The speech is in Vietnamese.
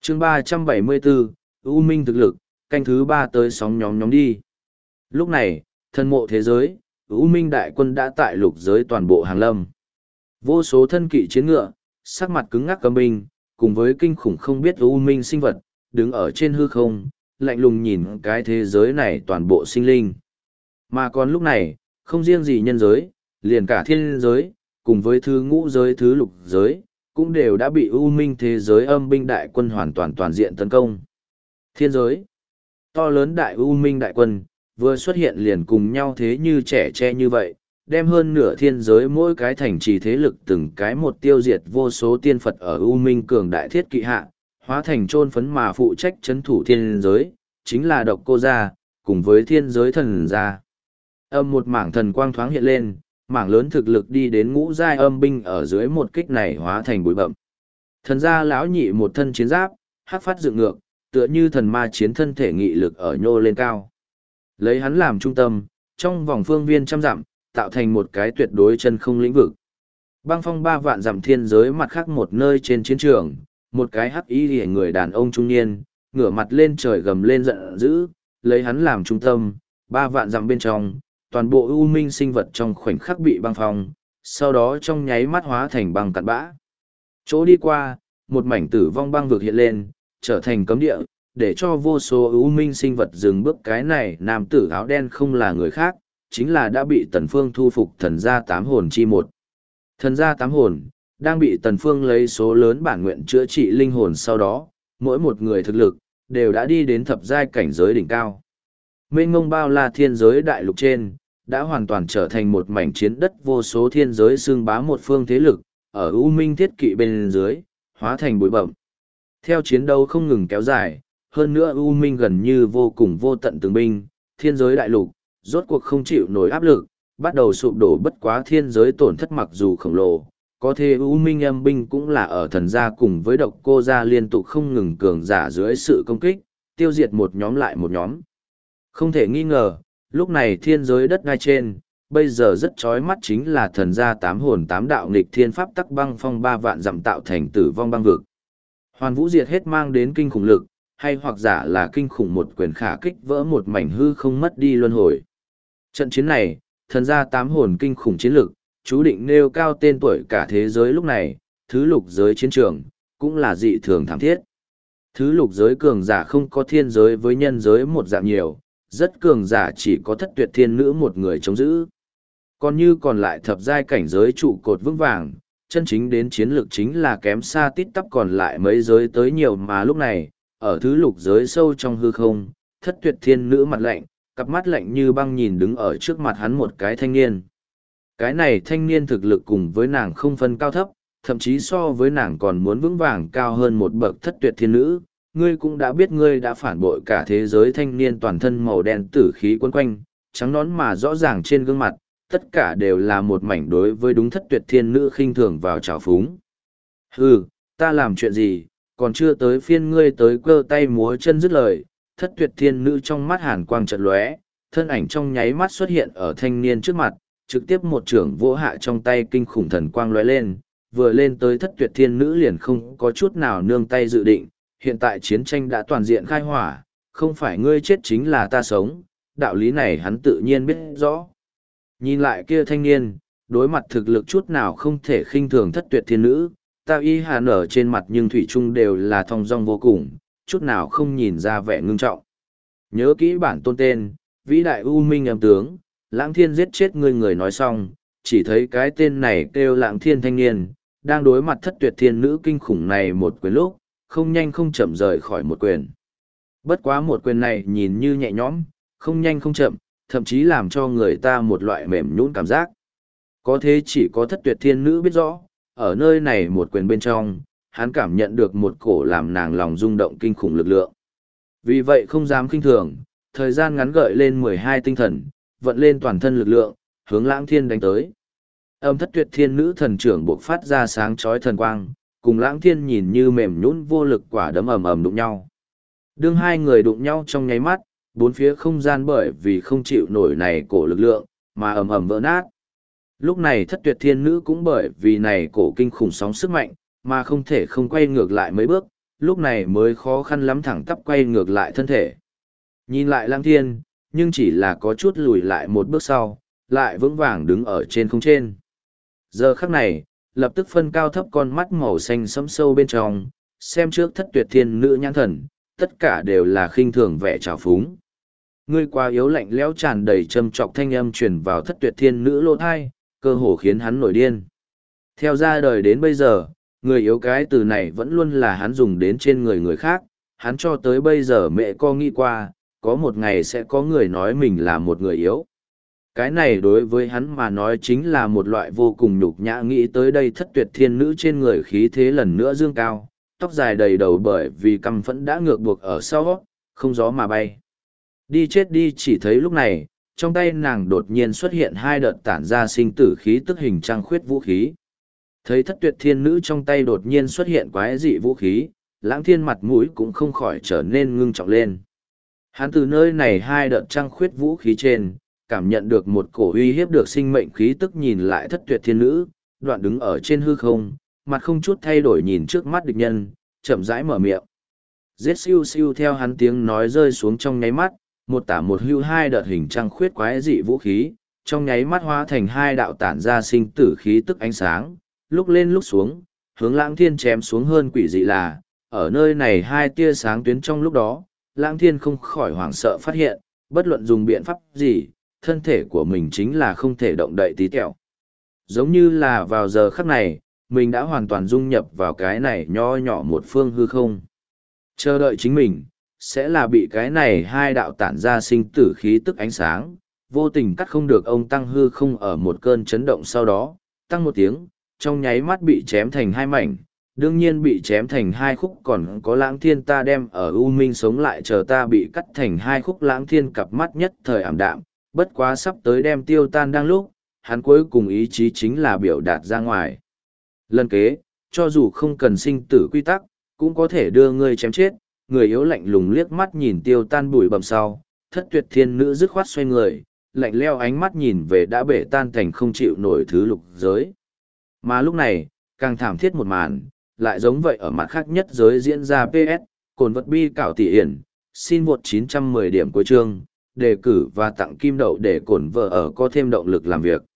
chương 374, U Minh thực lực, canh thứ 3 tới sóng nhóm đi. Lúc này, thân mộ thế giới, U Minh đại quân đã tại lục giới toàn bộ hàng lâm. Vô số thân kỵ chiến ngựa, sắc mặt cứng ngắc cầm binh, cùng với kinh khủng không biết U Minh sinh vật, đứng ở trên hư không, lạnh lùng nhìn cái thế giới này toàn bộ sinh linh. Mà còn lúc này, không riêng gì nhân giới, liền cả thiên giới, cùng với thứ ngũ giới thứ lục giới, cũng đều đã bị U Minh thế giới âm binh đại quân hoàn toàn toàn diện tấn công. Thiên giới, to lớn đại U Minh đại quân, vừa xuất hiện liền cùng nhau thế như trẻ tre như vậy, đem hơn nửa thiên giới mỗi cái thành trì thế lực từng cái một tiêu diệt vô số tiên Phật ở U Minh cường đại thiết kỵ hạ, hóa thành trôn phấn mà phụ trách chấn thủ thiên giới, chính là Độc Cô Gia, cùng với thiên giới thần gia. Một mảng thần quang thoáng hiện lên, mảng lớn thực lực đi đến ngũ giai âm binh ở dưới một kích này hóa thành bụi bậm. Thần gia lão nhị một thân chiến giáp, hắc phát dựng ngược, tựa như thần ma chiến thân thể nghị lực ở nhô lên cao. Lấy hắn làm trung tâm, trong vòng phương viên trăm dặm, tạo thành một cái tuyệt đối chân không lĩnh vực. Băng phong 3 vạn dặm thiên giới mặt khác một nơi trên chiến trường, một cái hắc y rìa người đàn ông trung niên, ngửa mặt lên trời gầm lên giận dữ, lấy hắn làm trung tâm, 3 vạn dặm bên trong, toàn bộ U Minh sinh vật trong khoảnh khắc bị băng phong, sau đó trong nháy mắt hóa thành băng cặn bã. Chỗ đi qua, một mảnh tử vong băng vực hiện lên, trở thành cấm địa, để cho vô số U Minh sinh vật dừng bước. Cái này nam tử áo đen không là người khác, chính là đã bị Tần Phương thu phục thần gia 8 hồn chi một. Thần gia 8 hồn, đang bị Tần Phương lấy số lớn bản nguyện chữa trị linh hồn sau đó, mỗi một người thực lực, đều đã đi đến thập giai cảnh giới đỉnh cao. Mênh mông bao la thiên giới đại lục trên, đã hoàn toàn trở thành một mảnh chiến đất vô số thiên giới xương bá một phương thế lực, ở U Minh thiết kỵ bên dưới, hóa thành bụi bậm. Theo chiến đấu không ngừng kéo dài, hơn nữa U Minh gần như vô cùng vô tận từng binh, thiên giới đại lục, rốt cuộc không chịu nổi áp lực, bắt đầu sụp đổ. Bất quá thiên giới tổn thất mặc dù khổng lồ, có thể U Minh âm binh cũng là ở thần gia cùng với Độc Cô gia liên tục không ngừng cường giả dưới sự công kích, tiêu diệt một nhóm lại một nhóm. Không thể nghi ngờ, lúc này thiên giới đất ngay trên, bây giờ rất chói mắt chính là thần gia 8 hồn 8 đạo nghịch thiên pháp tắc băng phong 3 vạn dặm tạo thành tử vong băng vực. Hoàn vũ diệt hết mang đến kinh khủng lực, hay hoặc giả là kinh khủng một quyền khả kích vỡ một mảnh hư không mất đi luân hồi. Trận chiến này, thần gia 8 hồn kinh khủng chiến lực, chú định nêu cao tên tuổi cả thế giới lúc này, thứ lục giới chiến trường, cũng là dị thường thảm thiết. Thứ lục giới cường giả không có thiên giới với nhân giới một dạng nhiều, rất cường giả chỉ có Thất Tuyệt Thiên Nữ một người chống giữ. Còn như còn lại thập giai cảnh giới trụ cột vững vàng, chân chính đến chiến lược chính là kém xa tít tắp còn lại mấy giới tới nhiều. Mà lúc này, ở thứ lục giới sâu trong hư không, Thất Tuyệt Thiên Nữ mặt lạnh, cặp mắt lạnh như băng nhìn đứng ở trước mặt hắn một cái thanh niên. Cái này thanh niên thực lực cùng với nàng không phân cao thấp, thậm chí so với nàng còn muốn vững vàng cao hơn một bậc. Thất Tuyệt Thiên Nữ, ngươi cũng đã biết ngươi đã phản bội cả thế giới. Thanh niên toàn thân màu đen tử khí quấn quanh, trắng nõn mà rõ ràng trên gương mặt, tất cả đều là một mảnh đối với đúng Thất Tuyệt Thiên Nữ khinh thường vào trào phúng. Hừ, ta làm chuyện gì, còn chưa tới phiên ngươi tới cơ tay múa chân dứt lời. Thất Tuyệt Thiên Nữ trong mắt hàn quang chợt lóe, thân ảnh trong nháy mắt xuất hiện ở thanh niên trước mặt, trực tiếp một chưởng vỗ hạ trong tay kinh khủng thần quang lóe lên, vừa lên tới Thất Tuyệt Thiên Nữ liền không có chút nào nương tay dự định. Hiện tại chiến tranh đã toàn diện khai hỏa, không phải ngươi chết chính là ta sống, đạo lý này hắn tự nhiên biết rõ. Nhìn lại kia thanh niên, đối mặt thực lực chút nào không thể khinh thường Thất Tuyệt Thiên Nữ, Tao Y Hàn ở trên mặt nhưng thủy chung đều là thong dong vô cùng, chút nào không nhìn ra vẻ ngưng trọng. Nhớ kỹ bản tôn tên, vĩ đại U Minh âm tướng, Lãng Thiên giết chết ngươi. Người nói xong, chỉ thấy cái tên này kêu Lãng Thiên thanh niên, đang đối mặt Thất Tuyệt Thiên Nữ kinh khủng này một quyền lúc, không nhanh không chậm rời khỏi một quyền. Bất quá một quyền này nhìn như nhẹ nhõm, không nhanh không chậm, thậm chí làm cho người ta một loại mềm nhũn cảm giác. Có thế chỉ có Thất Tuyệt Thiên Nữ biết rõ, ở nơi này một quyền bên trong, hắn cảm nhận được một cổ làm nàng lòng rung động kinh khủng lực lượng. Vì vậy không dám khinh thường, thời gian ngắn gợi lên 12 tinh thần, vận lên toàn thân lực lượng, hướng Lãng Thiên đánh tới. Thất Tuyệt Thiên Nữ thần trưởng bộc phát ra sáng chói thần quang, cùng Lãng Thiên nhìn như mềm nhũn vô lực quả đấm ầm ầm đụng nhau. Đương hai người đụng nhau trong nháy mắt, bốn phía không gian bởi vì không chịu nổi này cổ lực lượng, mà ầm ầm vỡ nát. Lúc này Thất Tuyệt Thiên Nữ cũng bởi vì này cổ kinh khủng sóng sức mạnh, mà không thể không quay ngược lại mấy bước, lúc này mới khó khăn lắm thẳng tắp quay ngược lại thân thể. Nhìn lại Lăng Thiên, nhưng chỉ là có chút lùi lại một bước sau, lại vững vàng đứng ở trên không trên. Giờ khắc này, lập tức phân cao thấp con mắt màu xanh sẫm sâu bên trong, xem trước Thất Tuyệt Thiên Nữ nhãn thần, tất cả đều là khinh thường vẻ trào phúng. Ngươi quá yếu, lạnh lẽo tràn đầy châm trọc thanh âm truyền vào Thất Tuyệt Thiên Nữ lỗ thai, cơ hồ khiến hắn nổi điên. Theo ra đời đến bây giờ, người yếu cái từ này vẫn luôn là hắn dùng đến trên người người khác, hắn cho tới bây giờ mẹ có nghĩ qua, có một ngày sẽ có người nói mình là một người yếu. Cái này đối với hắn mà nói chính là một loại vô cùng nhục nhã. Nghĩ tới đây Thất Tuyệt Thiên Nữ trên người khí thế lần nữa dương cao, tóc dài đầy đầu bởi vì căm phẫn đã ngược buộc ở sau, không gió mà bay. Đi chết đi. Chỉ thấy lúc này, trong tay nàng đột nhiên xuất hiện hai đợt tản ra sinh tử khí tức hình trăng khuyết vũ khí. Thấy Thất Tuyệt Thiên Nữ trong tay đột nhiên xuất hiện quái dị vũ khí, Lãng Thiên mặt mũi cũng không khỏi trở nên ngưng trọng lên. Hắn từ nơi này hai đợt trăng khuyết vũ khí trên, cảm nhận được một cổ uy hiếp được sinh mệnh khí tức. Nhìn lại Thất Tuyệt Thiên Nữ, đoạn đứng ở trên hư không, mặt không chút thay đổi nhìn trước mắt địch nhân, chậm rãi mở miệng. Giết siêu siêu. Theo hắn tiếng nói rơi xuống trong nháy mắt, một tả một hưu hai đợt hình trăng khuyết quái dị vũ khí, trong nháy mắt hóa thành hai đạo tản ra sinh tử khí tức ánh sáng, lúc lên lúc xuống, hướng Lãng Thiên chém xuống. Hơn quỷ dị là, ở nơi này hai tia sáng tuyến trong lúc đó, Lãng Thiên không khỏi hoảng sợ phát hiện, bất luận dùng biện pháp gì, thân thể của mình chính là không thể động đậy tí tẹo. Giống như là vào giờ khắc này, mình đã hoàn toàn dung nhập vào cái này nho nhỏ một phương hư không. Chờ đợi chính mình, sẽ là bị cái này hai đạo tản ra sinh tử khí tức ánh sáng, vô tình cắt không được. Ông tăng hư không ở một cơn chấn động sau đó, tăng một tiếng, trong nháy mắt bị chém thành hai mảnh. Đương nhiên bị chém thành hai khúc còn có Lãng Thiên ta đem ở U Minh sống lại chờ ta bị cắt thành hai khúc. Lãng Thiên cặp mắt nhất thời ảm đạm, bất quá sắp tới đem tiêu tan đang lúc, hắn cuối cùng ý chí chính là biểu đạt ra ngoài. Lần kế, cho dù không cần sinh tử quy tắc, cũng có thể đưa ngươi chém chết. Người yếu lạnh lùng liếc mắt nhìn tiêu tan bụi bầm sau, Thất Tuyệt Thiên Nữ dứt khoát xoay người, lạnh leo ánh mắt nhìn về đã bể tan thành không chịu nổi thứ lục giới. Mà lúc này, càng thảm thiết một màn, lại giống vậy ở mặt khác nhất giới diễn ra. PS, cồn vật bi cảo tỷ hiển, xin vượt 910 điểm cuối chương, đề cử và tặng kim đậu để cổn vợ ở có thêm động lực làm việc.